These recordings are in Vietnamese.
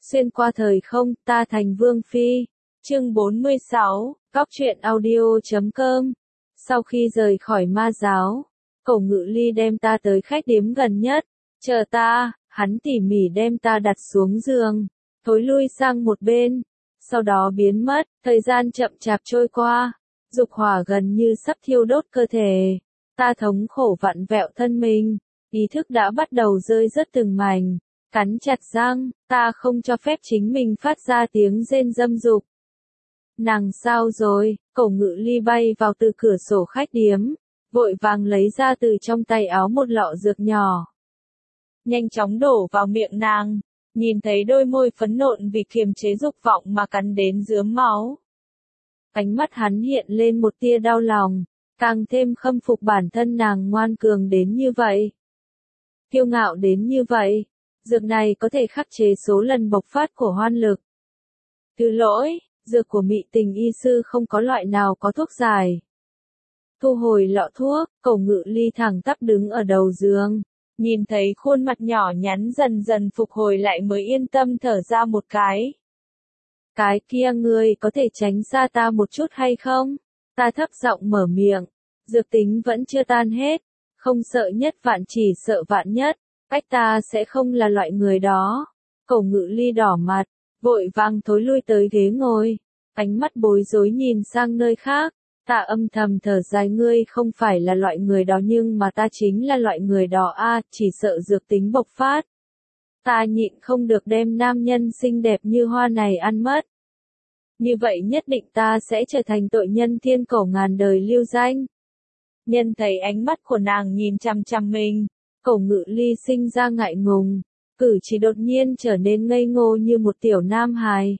Xuyên qua thời không, ta thành Vương Phi. Chương 46, Góc truyện audio.com. Sau khi rời khỏi ma giáo, Cổ Ngự Ly đem ta tới khách điếm gần nhất. Chờ ta, hắn tỉ mỉ đem ta đặt xuống giường, thối lui sang một bên, sau đó biến mất. Thời gian chậm chạp trôi qua, dục hỏa gần như sắp thiêu đốt cơ thể. Ta thống khổ vặn vẹo thân mình, ý thức đã bắt đầu rơi rớt từng mảnh. Cắn chặt răng, ta không cho phép chính mình phát ra tiếng rên dâm dục. Nàng sao rồi? Cổ Ngự Ly bay vào từ cửa sổ khách điếm, vội vàng lấy ra từ trong tay áo một lọ dược nhỏ. Nhanh chóng đổ vào miệng nàng, nhìn thấy đôi môi phấn nộn vì kiềm chế dục vọng mà cắn đến rướm máu. Ánh mắt hắn hiện lên một tia đau lòng, càng thêm khâm phục bản thân nàng ngoan cường đến như vậy. Kiêu ngạo đến như vậy. Dược này có thể khắc chế số lần bộc phát của hoan lực. Thứ lỗi, dược của Mị Tình y sư không có loại nào có thuốc giải. Thu hồi lọ thuốc, Cổ Ngự Ly thẳng tắp đứng ở đầu giường, nhìn thấy khuôn mặt nhỏ nhắn dần dần phục hồi lại mới yên tâm thở ra một cái. Cái kia ngươi có thể tránh xa ta một chút hay không? Ta thấp giọng mở miệng, dược tính vẫn chưa tan hết, không sợ nhất vạn chỉ sợ vạn nhất. Cách ta sẽ không là loại người đó. Cổ Ngự Ly đỏ mặt, vội vàng thối lui tới ghế ngồi, ánh mắt bối rối nhìn sang nơi khác. Ta âm thầm thở dài, ngươi không phải là loại người đó nhưng mà ta chính là loại người đó a, chỉ sợ dược tính bộc phát. Ta nhịn không được đem nam nhân xinh đẹp như hoa này ăn mất. Như vậy nhất định ta sẽ trở thành tội nhân thiên cổ ngàn đời lưu danh. Nhân thấy ánh mắt của nàng nhìn chằm chằm mình, Cổ Ngự Ly sinh ra ngại ngùng, cử chỉ đột nhiên trở nên ngây ngô như một tiểu nam hài.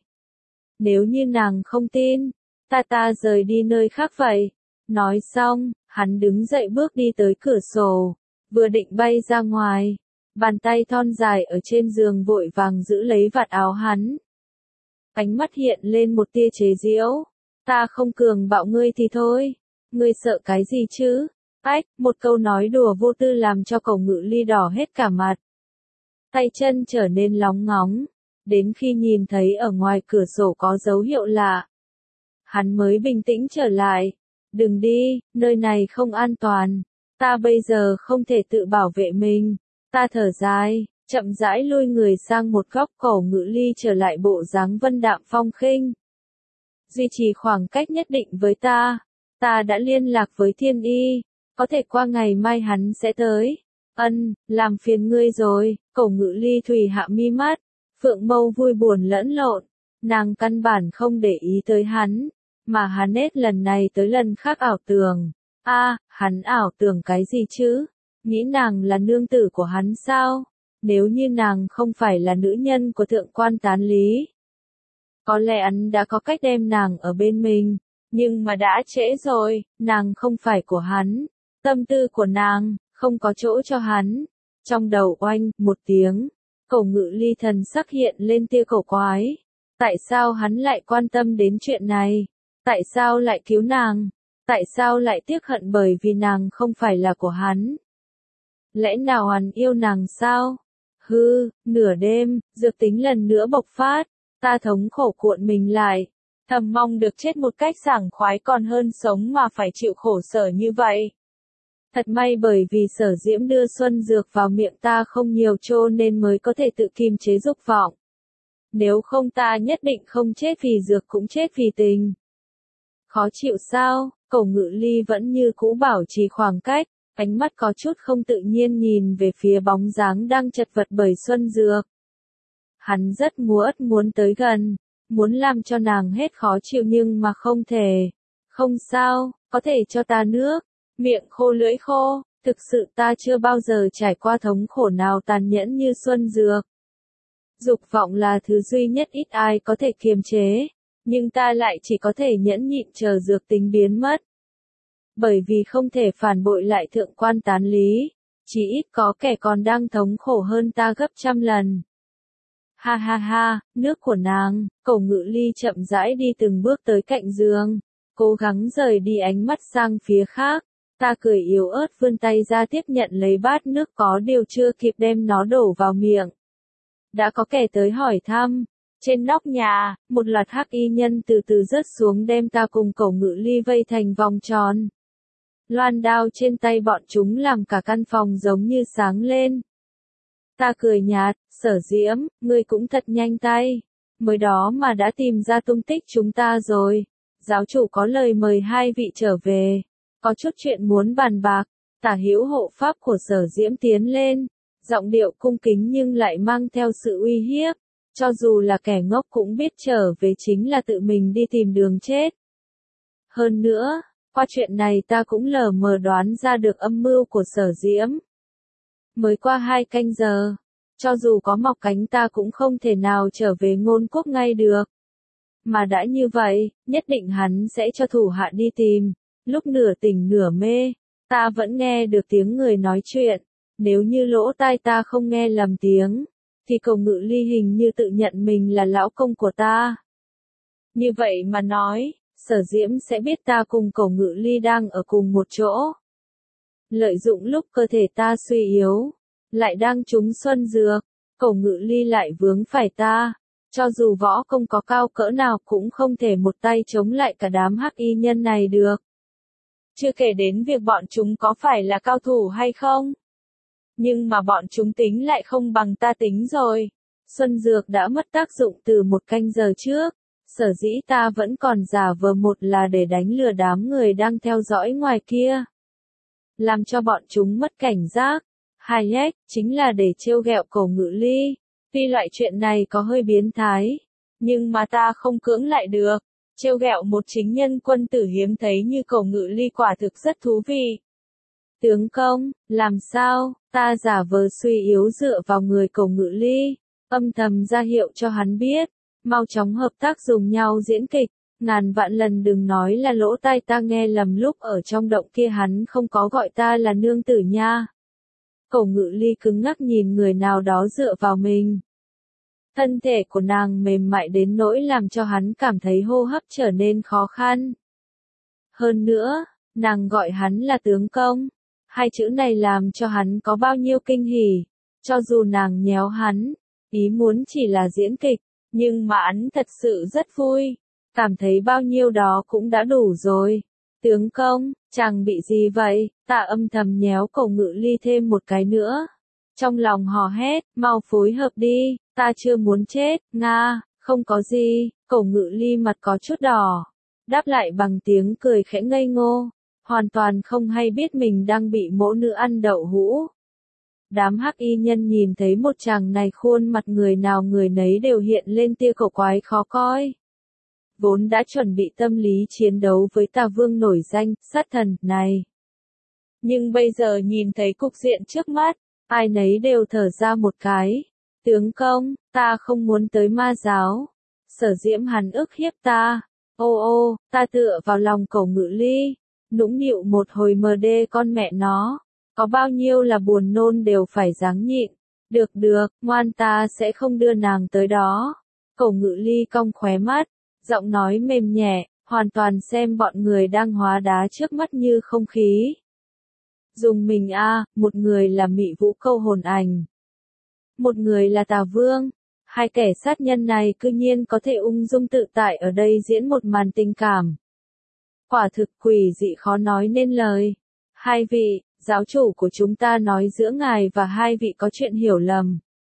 Nếu như nàng không tin, ta rời đi nơi khác vậy. Nói xong, hắn đứng dậy bước đi tới cửa sổ, vừa định bay ra ngoài, bàn tay thon dài ở trên giường vội vàng giữ lấy vạt áo hắn. Ánh mắt hiện lên một tia chế giễu, ta không cường bạo ngươi thì thôi, ngươi sợ cái gì chứ? Ách, một câu nói đùa vô tư làm cho Cổ Ngự Ly đỏ hết cả mặt. Tay chân trở nên lóng ngóng, đến khi nhìn thấy ở ngoài cửa sổ có dấu hiệu lạ, hắn mới bình tĩnh trở lại. Đừng đi, nơi này không an toàn, ta bây giờ không thể tự bảo vệ mình. Ta thở dài, chậm rãi lui người sang một góc. Cổ Ngự Ly trở lại bộ dáng vân đạm phong khinh, duy trì khoảng cách nhất định với ta. Ta đã liên lạc với Thiên Y, có thể qua ngày mai hắn sẽ tới. Làm phiền ngươi rồi. Cổ Ngự Ly thủy hạ mi mắt, phượng mâu vui buồn lẫn lộn, nàng căn bản không để ý tới hắn, mà hắn hết lần này tới lần khác ảo tưởng. Hắn ảo tưởng cái gì chứ? Nghĩ nàng là nương tử của hắn sao? Nếu như nàng không phải là nữ nhân của thượng quan Tán Lý, có lẽ hắn đã có cách đem nàng ở bên mình, nhưng mà đã trễ rồi, nàng không phải của hắn, tâm tư của nàng không có chỗ cho hắn. Trong đầu oanh một tiếng, Cổ Ngự Ly thần sắc hiện lên tia cổ quái. Tại sao hắn lại quan tâm đến chuyện này? Tại sao lại cứu nàng? Tại sao lại tiếc hận bởi vì nàng không phải là của hắn? Lẽ nào hắn yêu nàng sao? Nửa đêm, dược tính lần nữa bộc phát, ta thống khổ cuộn mình lại, thầm mong được chết một cách sảng khoái còn hơn sống mà phải chịu khổ sở như vậy. Thật may bởi vì Sở Diễm đưa xuân dược vào miệng ta không nhiều cho nên mới có thể tự kiềm chế dục vọng. Nếu không ta nhất định không chết vì dược cũng chết vì tình. Khó chịu sao? Cổ Ngự Ly vẫn như cũ bảo trì khoảng cách, ánh mắt có chút không tự nhiên nhìn về phía bóng dáng đang chật vật bởi xuân dược. Hắn rất muốn tới gần, muốn làm cho nàng hết khó chịu nhưng mà không thể. Không sao, có thể cho ta nước. Miệng khô lưỡi khô, thực sự ta chưa bao giờ trải qua thống khổ nào tàn nhẫn như xuân dược. Dục vọng là thứ duy nhất ít ai có thể kiềm chế, nhưng ta lại chỉ có thể nhẫn nhịn chờ dược tính biến mất. Bởi vì không thể phản bội lại thượng quan Tán Lý, chỉ ít có kẻ còn đang thống khổ hơn ta gấp trăm lần. Ha, nước của nàng. Cổ Ngự Ly chậm rãi đi từng bước tới cạnh giường, cố gắng rời đi ánh mắt sang phía khác. Ta cười yếu ớt vươn tay ra tiếp nhận lấy bát nước, có điều chưa kịp đem nó đổ vào miệng. Đã có kẻ tới hỏi thăm, Trên nóc nhà, một loạt hắc y nhân từ từ rớt xuống đem ta cùng Cổ Ngự Ly vây thành vòng tròn. Loan đao trên tay bọn chúng làm cả căn phòng giống như sáng lên. Ta cười nhạt, Sở Diễm, ngươi cũng thật nhanh tay. Mới đó mà đã tìm ra tung tích chúng ta rồi. Giáo chủ có lời mời hai vị trở về. Có chút chuyện muốn bàn bạc. Tả hữu hộ pháp của Sở Diễm tiến lên. Giọng điệu cung kính nhưng lại mang theo sự uy hiếp. Cho dù là kẻ ngốc cũng biết trở về chính là tự mình đi tìm đường chết. Hơn nữa, qua chuyện này ta cũng lờ mờ đoán ra được âm mưu của Sở Diễm. Mới qua 2 canh giờ, cho dù có mọc cánh ta cũng không thể nào trở về Ngôn Quốc ngay được. Mà đã như vậy, nhất định hắn sẽ cho thủ hạ đi tìm. Lúc nửa tỉnh nửa mê, ta vẫn nghe được tiếng người nói chuyện. Nếu như lỗ tai ta không nghe lầm tiếng, thì Cổ Ngự Ly hình như tự nhận mình là lão công của ta. Như vậy mà nói, Sở Diễm sẽ biết ta cùng Cổ Ngự Ly đang ở cùng một chỗ. Lợi dụng lúc cơ thể ta suy yếu, lại đang trúng xuân dược, Cổ Ngự Ly lại vướng phải ta. Cho dù võ công có cao cỡ nào cũng không thể một tay chống lại cả đám hắc y nhân này được. Chưa kể đến việc bọn chúng có phải là cao thủ hay không. Nhưng mà bọn chúng tính lại không bằng ta tính rồi. Xuân dược đã mất tác dụng từ 1 canh giờ trước. Sở dĩ ta vẫn còn giả vờ một là để đánh lừa đám người đang theo dõi ngoài kia. Làm cho bọn chúng mất cảnh giác. Hai chính là để trêu ghẹo Cổ Ngự Ly. Tuy loại chuyện này có hơi biến thái, nhưng mà ta không cưỡng lại được. Trêu ghẹo một chính nhân quân tử hiếm thấy như Cổ Ngự Ly quả thực rất thú vị. Tướng công, làm sao, ta giả vờ suy yếu dựa vào người Cổ Ngự Ly, âm thầm ra hiệu cho hắn biết, mau chóng hợp tác dùng nhau diễn kịch, ngàn vạn lần đừng nói là lỗ tai ta nghe lầm lúc ở trong động kia hắn không có gọi ta là nương tử nha. Cổ Ngự Ly cứng ngắc nhìn người nào đó dựa vào mình. Thân thể của nàng mềm mại đến nỗi làm cho hắn cảm thấy hô hấp trở nên khó khăn. Hơn nữa, nàng gọi hắn là tướng công. 2 chữ này làm cho hắn có bao nhiêu kinh hỉ. Cho dù nàng nhéo hắn, ý muốn chỉ là diễn kịch, nhưng mà hắn thật sự rất vui. Cảm thấy bao nhiêu đó cũng đã đủ rồi. Tướng công, chàng bị gì vậy? Ta âm thầm nhéo Cổ Ngự Ly thêm một cái nữa. Trong lòng hò hét, mau phối hợp đi, ta chưa muốn chết, nga, không có gì. Cổ Ngự Ly mặt có chút đỏ. Đáp lại bằng tiếng cười khẽ ngây ngô. Hoàn toàn không hay biết mình đang bị mỗ nữ ăn đậu hũ. Đám hắc y nhân nhìn thấy một chàng này khuôn mặt người nào người nấy đều hiện lên tia cổ quái khó coi. Vốn đã chuẩn bị tâm lý chiến đấu với Tà Vương nổi danh, sát thần, này. Nhưng bây giờ nhìn thấy cục diện trước mắt, ai nấy đều thở ra một cái. Tướng công, ta không muốn tới ma giáo. Sở Diễm hắn ức hiếp ta. Ô, ta tựa vào lòng Cổ Ngự Ly. Nũng nịu một hồi mờ đê con mẹ nó. Có bao nhiêu là buồn nôn đều phải ráng nhịn. Được, ngoan ta sẽ không đưa nàng tới đó. Cổ Ngự Ly cong khóe mắt. Giọng nói mềm nhẹ, hoàn toàn xem bọn người đang hóa đá trước mắt như không khí. Dùng mình một người là Mị Vũ Câu hồn ảnh. Một người là Tà Vương. 2 kẻ sát nhân này cư nhiên có thể ung dung tự tại ở đây diễn một màn tình cảm. Quả thực quỷ dị khó nói nên lời. 2 vị, giáo chủ của chúng ta nói giữa ngài và 2 vị có chuyện hiểu lầm.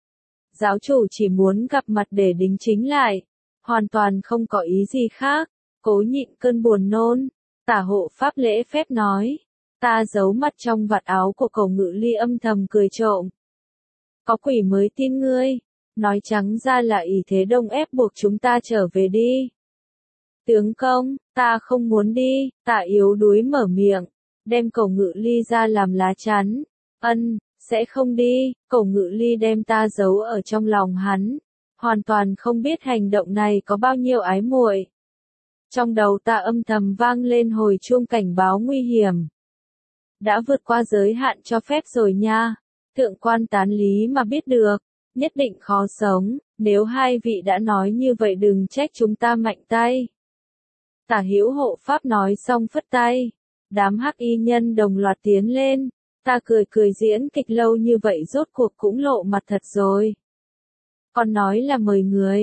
Giáo chủ chỉ muốn gặp mặt để đính chính lại. Hoàn toàn không có ý gì khác. Cố nhịn cơn buồn nôn. Tả hộ pháp lễ phép nói. Ta giấu mặt trong vạt áo của Cổ Ngự Ly âm thầm cười trộm. Có quỷ mới tin ngươi. Nói trắng ra là ỷ thế đông ép buộc chúng ta trở về đi. Tướng công, ta không muốn đi. Tả yếu đuối mở miệng. Đem Cổ Ngự Ly ra làm lá chắn. Sẽ không đi. Cổ Ngự Ly đem ta giấu ở trong lòng hắn. Hoàn toàn không biết hành động này có bao nhiêu ái muội. Trong đầu ta âm thầm vang lên hồi chuông cảnh báo nguy hiểm. Đã vượt qua giới hạn cho phép rồi nha. Thượng quan tán lý mà biết được, nhất định khó sống. Nếu 2 vị đã nói như vậy đừng trách chúng ta mạnh tay. Tả hữu hộ pháp nói xong phất tay. Đám hắc y nhân đồng loạt tiến lên. Ta cười diễn kịch lâu như vậy rốt cuộc cũng lộ mặt thật rồi. Còn nói là mời người.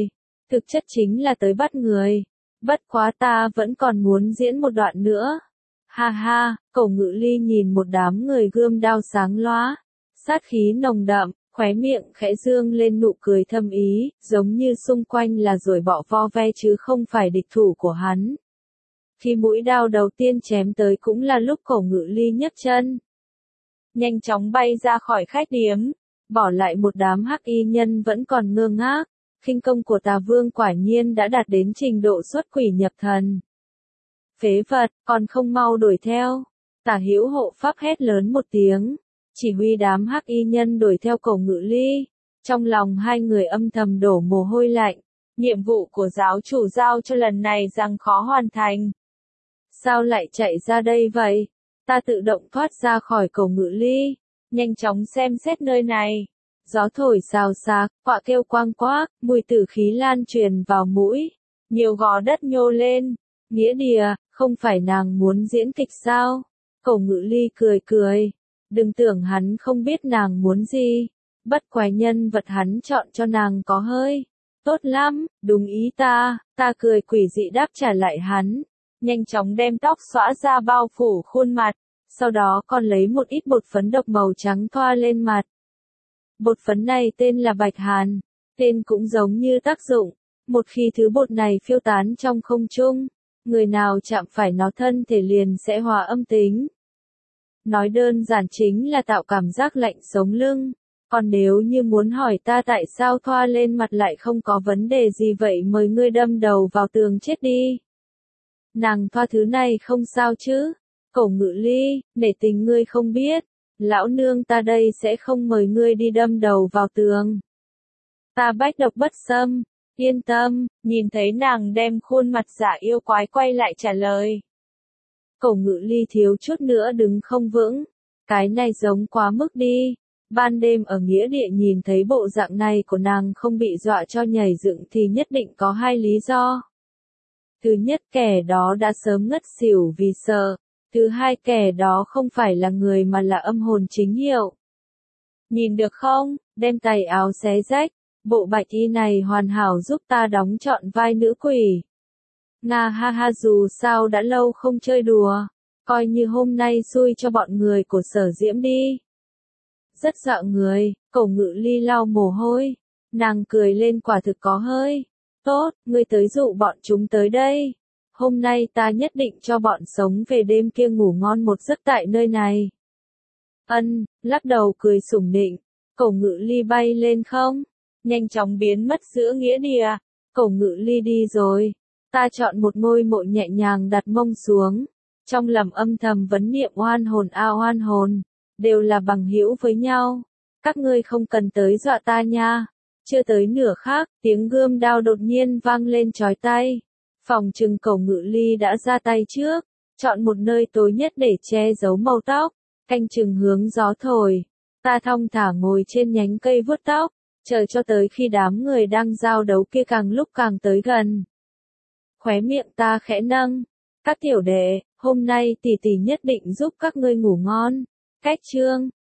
thực chất chính là tới bắt người. Bất quá ta vẫn còn muốn diễn một đoạn nữa. Ha ha, Cổ Ngự Ly nhìn một đám người gươm đao sáng lóa, sát khí nồng đậm, khóe miệng khẽ dương lên nụ cười thâm ý, giống như xung quanh là ruồi bọ vo ve chứ không phải địch thủ của hắn. Khi mũi đao đầu tiên chém tới cũng là lúc Cổ Ngự Ly nhấc chân, nhanh chóng bay ra khỏi khách điếm, bỏ lại một đám hắc y nhân vẫn còn ngơ ngác. Khinh công của Tà Vương quả nhiên đã đạt đến trình độ xuất quỷ nhập thần. Phế vật, còn không mau đuổi theo. Tả Hữu hộ pháp hét lớn một tiếng, chỉ huy đám hắc y nhân đuổi theo Cổ Ngự Ly. Trong lòng hai người âm thầm đổ mồ hôi lạnh. Nhiệm vụ của giáo chủ giao cho lần này rằng khó hoàn thành. Sao lại chạy ra đây vậy? Ta tự động thoát ra khỏi Cổ Ngự Ly, nhanh chóng xem xét nơi này. Gió thổi xào xạc, quạ kêu quang quác, mùi tử khí lan truyền vào mũi. Nhiều gò đất nhô lên. Nghĩa Đìa, không phải nàng muốn diễn kịch sao? Cổ Ngự Ly cười cười. Đừng tưởng hắn không biết nàng muốn gì. Bất quái nhân vật hắn chọn cho nàng có hơi tốt lắm, đúng ý ta cười quỷ dị đáp trả lại hắn. Nhanh chóng đem tóc xõa ra bao phủ khuôn mặt. Sau đó còn lấy một ít bột phấn độc màu trắng thoa lên mặt. Bột phấn này tên là Bạch Hàn, tên cũng giống như tác dụng. Một khi thứ bột này phiêu tán trong không trung, người nào chạm phải nó thân thể liền sẽ hòa âm tính. Nói đơn giản chính là tạo cảm giác lạnh sống lưng. Còn nếu như muốn hỏi ta tại sao thoa lên mặt lại không có vấn đề gì vậy mời ngươi đâm đầu vào tường chết đi. Nàng thoa thứ này không sao chứ? Cổ Ngự Ly, nể tình ngươi không biết. Lão nương ta đây sẽ không mời ngươi đi đâm đầu vào tường. Ta bách độc bất xâm, yên tâm, nhìn thấy nàng đem khuôn mặt giả yêu quái quay lại trả lời. Cổ Ngự Ly thiếu chút nữa đứng không vững, cái này giống quá mức đi. Ban đêm ở nghĩa địa nhìn thấy bộ dạng này của nàng không bị dọa cho nhảy dựng thì nhất định có hai lý do. Thứ nhất, kẻ đó đã sớm ngất xỉu vì sợ. Thứ hai, kẻ đó không phải là người mà là âm hồn chính hiệu. Nhìn được không, đem tay áo xé rách, bộ bạch y này hoàn hảo giúp ta đóng trọn vai nữ quỷ. Nga ha ha, dù sao đã lâu không chơi đùa, coi như hôm nay xui cho bọn người của Sở Diễm đi. Rất sợ người, Cổ Ngự Ly lau mồ hôi, nàng cười lên quả thực có hơi tốt, ngươi tới dụ bọn chúng tới đây. Hôm nay ta nhất định cho bọn sống về đêm kia ngủ ngon một giấc tại nơi này. Ân, lắc đầu cười sủng nịnh, Cổ Ngự Ly bay lên không, nhanh chóng biến mất giữa nghĩa địa. Cổ Ngự Ly đi rồi, ta chọn một ngôi mộ nhẹ nhàng đặt mông xuống, trong lòng âm thầm vấn niệm oan hồn a oan hồn, đều là bằng hữu với nhau, các ngươi không cần tới dọa ta nha. Chưa tới nửa khắc, tiếng gươm đao đột nhiên vang lên chói tai. Phòng trừng Cổ Ngự Ly đã ra tay trước, chọn một nơi tối nhất để che giấu màu tóc, canh chừng hướng gió thổi. Ta thong thả ngồi trên nhánh cây vuốt tóc, chờ cho tới khi đám người đang giao đấu kia càng lúc càng tới gần. Khóe miệng ta khẽ nâng, các tiểu đệ, hôm nay tỷ tỷ nhất định giúp các ngươi ngủ ngon. Cách chương